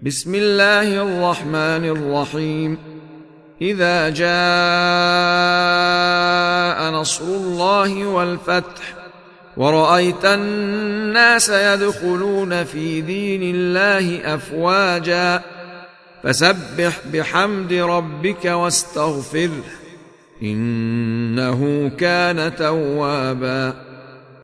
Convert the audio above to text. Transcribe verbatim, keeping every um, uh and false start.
بسم الله الرحمن الرحيم. إذا جاء نصر الله والفتح ورأيت الناس يدخلون في دين الله أفواجا فسبح بحمد ربك واستغفره إنه كان توابا.